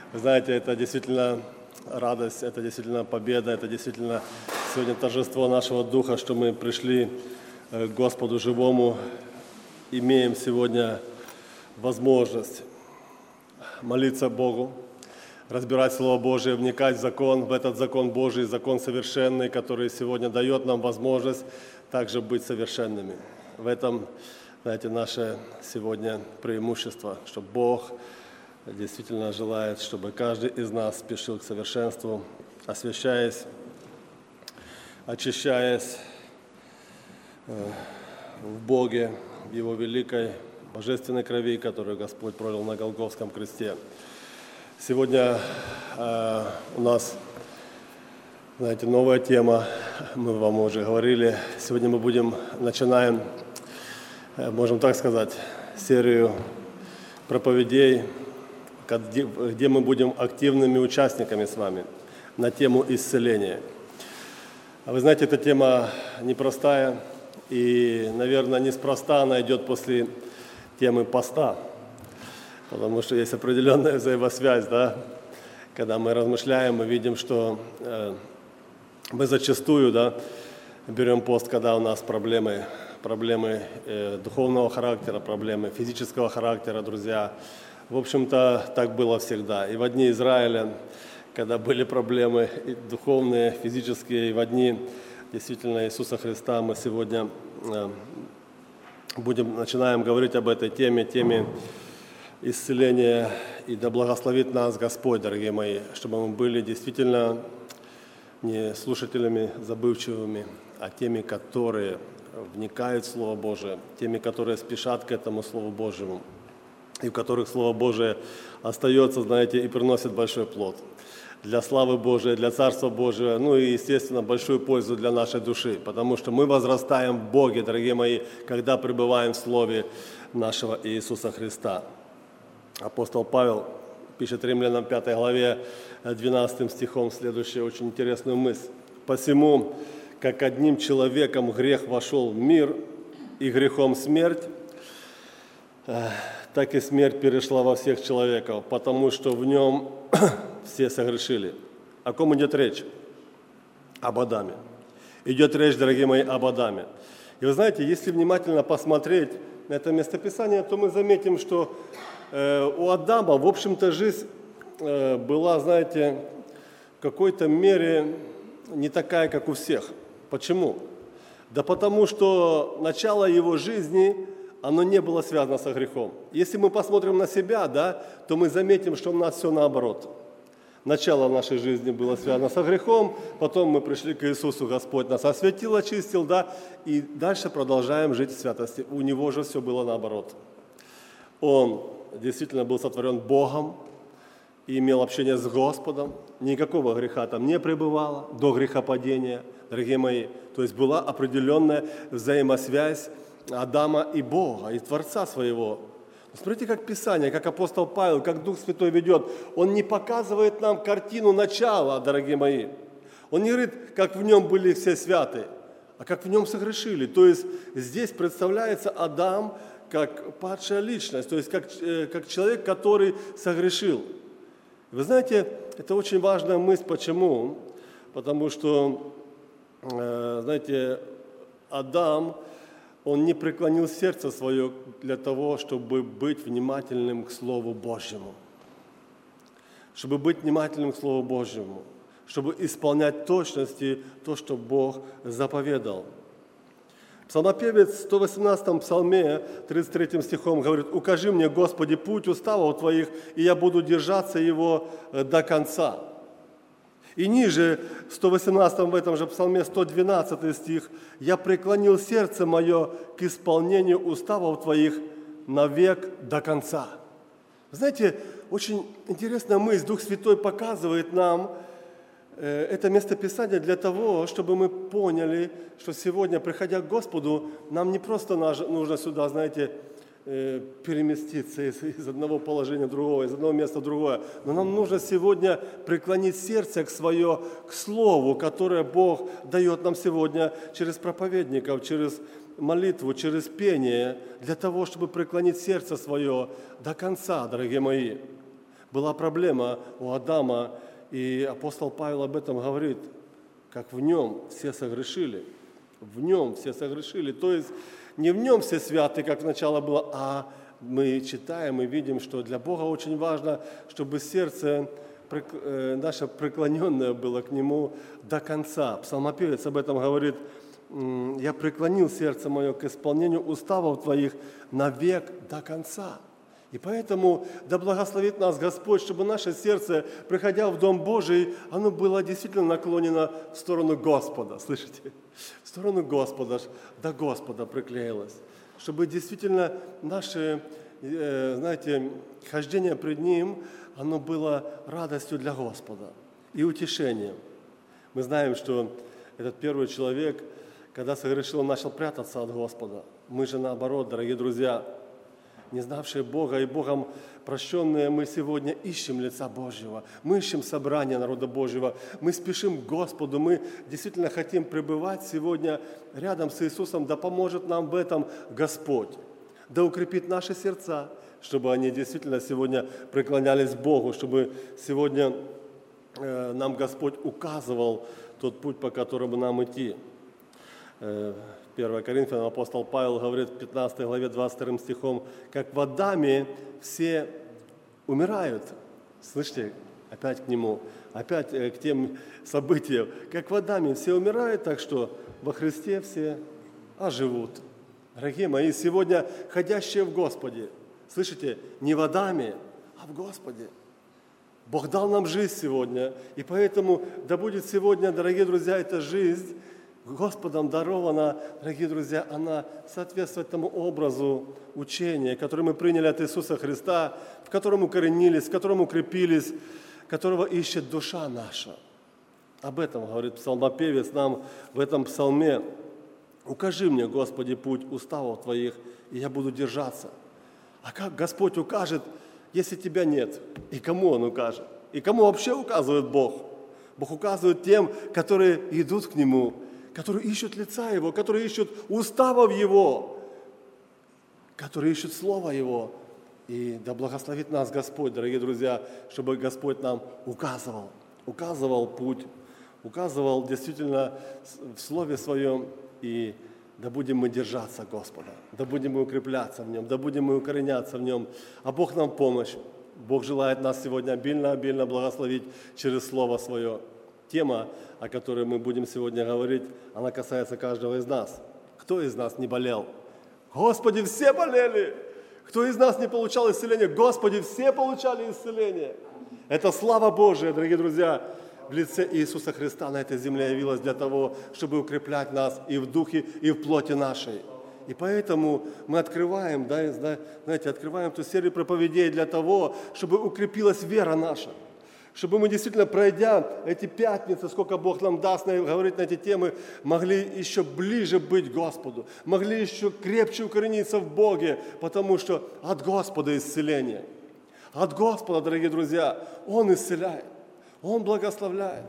Вы знаете, это действительно радость, это действительно победа, это действительно сегодня торжество нашего духа, что мы пришли к Господу живому, имеем сегодня возможность молиться Богу, разбирать Слово Божие, вникать в закон, в этот закон Божий, закон совершенный, который сегодня дает нам возможность также быть совершенными. В этом, знаете, наше сегодня преимущество, что Бог действительно желает, чтобы каждый из нас спешил к совершенству, освящаясь, очищаясь в Боге, в Его великой божественной крови, которую Господь пролил на Голгофском кресте. Сегодня у нас, знаете, новая тема, мы вам уже говорили. Сегодня мы начинаем, можем так сказать, серию проповедей, где мы будем активными участниками с вами на тему исцеления. Вы знаете, эта тема непростая, и, наверное, неспроста она идет после темы поста, потому что есть определенная взаимосвязь, да? Когда мы размышляем, мы видим, что мы зачастую, да, берем пост, когда у нас проблемы духовного характера, проблемы физического характера, друзья. В общем-то, так было всегда. И в дни Израиля, когда были проблемы и духовные, физические, и в дни действительно Иисуса Христа, мы сегодня начинаем говорить об этой теме исцеления. И да благословит нас Господь, дорогие мои, чтобы мы были действительно не слушателями забывчивыми, а теми, которые вникают в Слово Божие, теми, которые спешат к этому Слову Божьему, и в которых Слово Божие остается, знаете, и приносит большой плод для славы Божией, для Царства Божьего, ну и, естественно, большую пользу для нашей души, потому что мы возрастаем в Боге, дорогие мои, когда пребываем в Слове нашего Иисуса Христа. Апостол Павел пишет Римлянам 5 главе 12 стихом следующую очень интересную мысль. «Посему, как одним человеком грех вошел в мир, и грехом смерть, так и смерть перешла во всех человеков, потому что в нем все согрешили». О ком идет речь? Об Адаме. Идет речь, дорогие мои, об Адаме. И вы знаете, если внимательно посмотреть на это местописание, то мы заметим, что у Адама, в общем-то, жизнь была, знаете, в какой-то мере не такая, как у всех. Почему? Да потому что начало его жизни оно не было связано со грехом. Если мы посмотрим на себя, да, то мы заметим, что у нас все наоборот. Начало нашей жизни было связано со грехом, потом мы пришли к Иисусу, Господь нас осветил, очистил, да, и дальше продолжаем жить в святости. У Него же все было наоборот. Он действительно был сотворен Богом и имел общение с Господом. Никакого греха там не пребывало до грехопадения, дорогие мои. То есть была определенная взаимосвязь Адама и Бога, и Творца своего. Смотрите, как Писание, как апостол Павел, как Дух Святой ведет. Он не показывает нам картину начала, дорогие мои. Он не говорит, как в нем были все святы, а как в нем согрешили. То есть здесь представляется Адам как падшая личность, то есть как человек, который согрешил. Вы знаете, это очень важная мысль. Почему? Потому что, знаете, Адам, он не преклонил сердце свое для того, чтобы быть внимательным к Слову Божьему. Чтобы быть внимательным к Слову Божьему. Чтобы исполнять в точности то, что Бог заповедал. Псалмопевец в 118-м псалме, 33 стихом говорит: «Укажи мне, Господи, путь уставов Твоих, и я буду держаться его до конца». И ниже, в 118-м в этом же псалме, 112 стих: «Я преклонил сердце мое к исполнению уставов Твоих навек до конца». Знаете, очень интересная мысль. Дух Святой показывает нам это местописание для того, чтобы мы поняли, что сегодня, приходя к Господу, нам не просто нужно сюда, знаете, переместиться из одного положения в другое, из одного места в другое. Но нам нужно сегодня преклонить сердце к Слову, которое Бог дает нам сегодня через проповедников, через молитву, через пение, для того, чтобы преклонить сердце свое до конца, дорогие мои. Была проблема у Адама, и апостол Павел об этом говорит, как в нем все согрешили. В нем все согрешили. То есть не в нем все святы, как сначала было, а мы читаем и видим, что для Бога очень важно, чтобы сердце наше преклоненное было к Нему до конца. Псалмопевец об этом говорит: «Я преклонил сердце мое к исполнению уставов Твоих навек до конца». И поэтому да благословит нас Господь, чтобы наше сердце, приходя в Дом Божий, оно было действительно наклонено в сторону Господа. Слышите? В сторону Господа, до Господа приклеилось. Чтобы действительно наше, хождение пред Ним, оно было радостью для Господа и утешением. Мы знаем, что этот первый человек, когда согрешил, он начал прятаться от Господа. Мы же наоборот, дорогие друзья, не знавшие Бога и Богом прощенные, мы сегодня ищем лица Божьего, мы ищем собрания народа Божьего, мы спешим к Господу, мы действительно хотим пребывать сегодня рядом с Иисусом, да поможет нам в этом Господь, да укрепит наши сердца, чтобы они действительно сегодня преклонялись Богу, чтобы сегодня нам Господь указывал тот путь, по которому нам идти. 1 Коринфянам апостол Павел говорит в 15 главе 22 стихом: «Как в Адаме все умирают». Слышите, опять к нему, опять к тем событиям. Как в Адаме все умирают, так что во Христе все оживут. Дорогие мои, сегодня ходящие в Господе, слышите, не в Адаме, а в Господе. Бог дал нам жизнь сегодня, и поэтому да будет сегодня, дорогие друзья, эта жизнь Господом дарована, дорогие друзья, она соответствует тому образу учения, который мы приняли от Иисуса Христа, в котором укоренились, в котором укрепились, которого ищет душа наша. Об этом говорит псалмопевец нам в этом псалме. «Укажи мне, Господи, путь уставов Твоих, и я буду держаться». А как Господь укажет, если Тебя нет? И кому Он укажет? И кому вообще указывает Бог? Бог указывает тем, которые идут к Нему, которые ищут лица Его, которые ищут уставов Его, которые ищут Слова Его. И да благословит нас Господь, дорогие друзья, чтобы Господь нам указывал путь, указывал действительно в Слове Своем, и да будем мы держаться Господа, да будем мы укрепляться в Нем, да будем мы укореняться в Нем, а Бог нам помощь. Бог желает нас сегодня обильно благословить через Слово Свое. Тема, о которой мы будем сегодня говорить, она касается каждого из нас. Кто из нас не болел? Господи, все болели! Кто из нас не получал исцеления? Господи, все получали исцеление! Это слава Божия, дорогие друзья, в лице Иисуса Христа на этой земле явилась для того, чтобы укреплять нас и в духе, и в плоти нашей. И поэтому мы открываем, открываем ту серию проповедей для того, чтобы укрепилась вера наша. Чтобы мы действительно, пройдя эти пятницы, сколько Бог нам даст говорить на эти темы, могли еще ближе быть к Господу, могли еще крепче укорениться в Боге, потому что от Господа исцеление. От Господа, дорогие друзья, Он исцеляет, Он благословляет.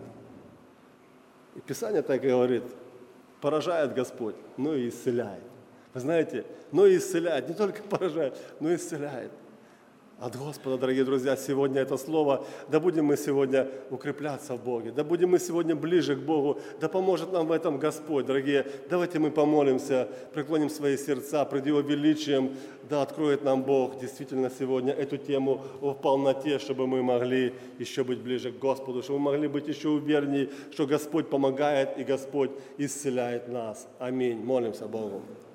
И Писание так и говорит: поражает Господь, но и исцеляет. Вы знаете, но и исцеляет, не только поражает, но и исцеляет. От Господа, дорогие друзья, сегодня это слово, да будем мы сегодня укрепляться в Боге, да будем мы сегодня ближе к Богу, да поможет нам в этом Господь, дорогие. Давайте мы помолимся, преклоним свои сердца пред Его величием, да откроет нам Бог действительно сегодня эту тему в полноте, чтобы мы могли еще быть ближе к Господу, чтобы мы могли быть еще увереннее, что Господь помогает и Господь исцеляет нас. Аминь. Молимся Богу.